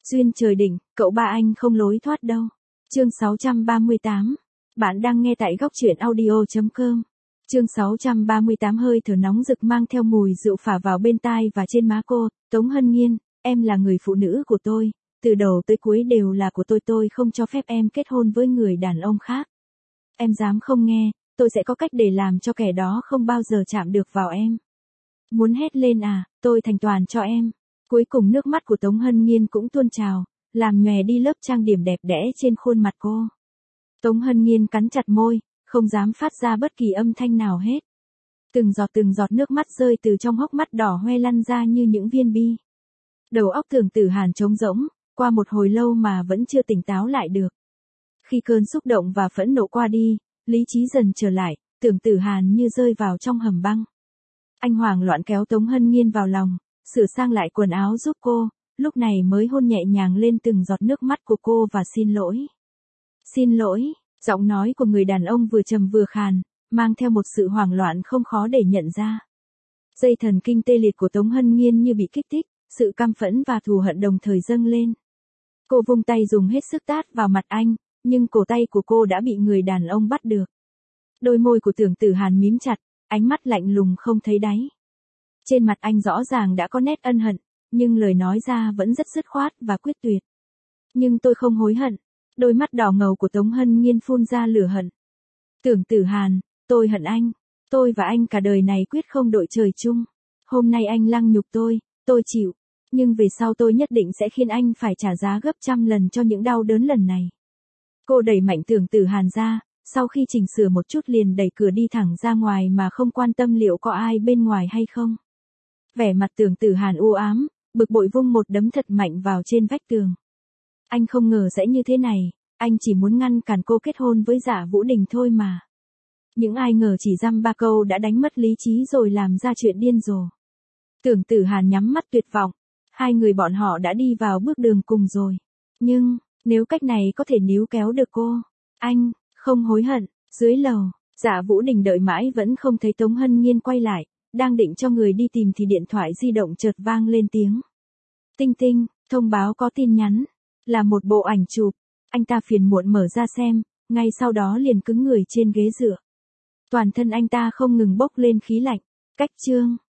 Duyên trời định, cậu ba anh không lối thoát đâu. Chương 638. Bạn đang nghe tại góc truyện audio.com. Chương 638 hơi thở nóng rực mang theo mùi rượu phả vào bên tai và trên má cô. Tống Hân Nhiên, em là người phụ nữ của tôi, từ đầu tới cuối đều là của tôi không cho phép em kết hôn với người đàn ông khác. Em dám không nghe, tôi sẽ có cách để làm cho kẻ đó không bao giờ chạm được vào em. Muốn hét lên à, tôi thành toàn cho em. Cuối cùng nước mắt của Tống Hân Nhiên cũng tuôn trào, làm nhòe đi lớp trang điểm đẹp đẽ trên khuôn mặt cô. Tống Hân Nhiên cắn chặt môi, không dám phát ra bất kỳ âm thanh nào hết. Từng giọt nước mắt rơi từ trong hốc mắt đỏ hoe lăn ra như những viên bi. Đầu óc Tưởng Tử Hàn trống rỗng, qua một hồi lâu mà vẫn chưa tỉnh táo lại được. Khi cơn xúc động và phẫn nộ qua đi, lý trí dần trở lại, Tưởng Tử Hàn như rơi vào trong hầm băng. Anh hoảng loạn kéo Tống Hân Nhiên vào lòng, sửa sang lại quần áo giúp cô, lúc này mới hôn nhẹ nhàng lên từng giọt nước mắt của cô và xin lỗi. Xin lỗi, giọng nói của người đàn ông vừa trầm vừa khàn, mang theo một sự hoảng loạn không khó để nhận ra. Dây thần kinh tê liệt của Tống Hân Nhiên như bị kích thích, sự căm phẫn và thù hận đồng thời dâng lên. Cô vung tay dùng hết sức tát vào mặt anh, nhưng cổ tay của cô đã bị người đàn ông bắt được. Đôi môi của Tưởng Tử Hàn mím chặt, ánh mắt lạnh lùng không thấy đáy. Trên mặt anh rõ ràng đã có nét ân hận, nhưng lời nói ra vẫn rất dứt khoát và quyết tuyệt. Nhưng tôi không hối hận. Đôi mắt đỏ ngầu của Tống Hân Nhiên phun ra lửa hận. Tưởng Tử Hàn, tôi hận anh. Tôi và anh cả đời này quyết không đội trời chung. Hôm nay anh lăng nhục tôi chịu. Nhưng về sau tôi nhất định sẽ khiến anh phải trả giá gấp trăm lần cho những đau đớn lần này. Cô đẩy mạnh Tưởng Tử Hàn ra, sau khi chỉnh sửa một chút liền đẩy cửa đi thẳng ra ngoài mà không quan tâm liệu có ai bên ngoài hay không. Vẻ mặt Tưởng Tử Hàn u ám, bực bội vung một đấm thật mạnh vào trên vách tường. Anh không ngờ sẽ như thế này, anh chỉ muốn ngăn cản cô kết hôn với Dạ Vũ Đình thôi mà. Những ai ngờ chỉ dăm ba câu đã đánh mất lý trí rồi làm ra chuyện điên rồ. Tưởng Tử Hàn nhắm mắt tuyệt vọng, hai người bọn họ đã đi vào bước đường cùng rồi. Nhưng, nếu cách này có thể níu kéo được cô, anh, không hối hận. Dưới lầu, Dạ Vũ Đình đợi mãi vẫn không thấy Tống Hân Nhiên quay lại, đang định cho người đi tìm thì điện thoại di động chợt vang lên tiếng. Tinh tinh, thông báo có tin nhắn, là một bộ ảnh chụp. Anh ta phiền muộn mở ra xem, ngay sau đó liền cứng người trên ghế dựa. Toàn thân anh ta không ngừng bốc lên khí lạnh. Cách chương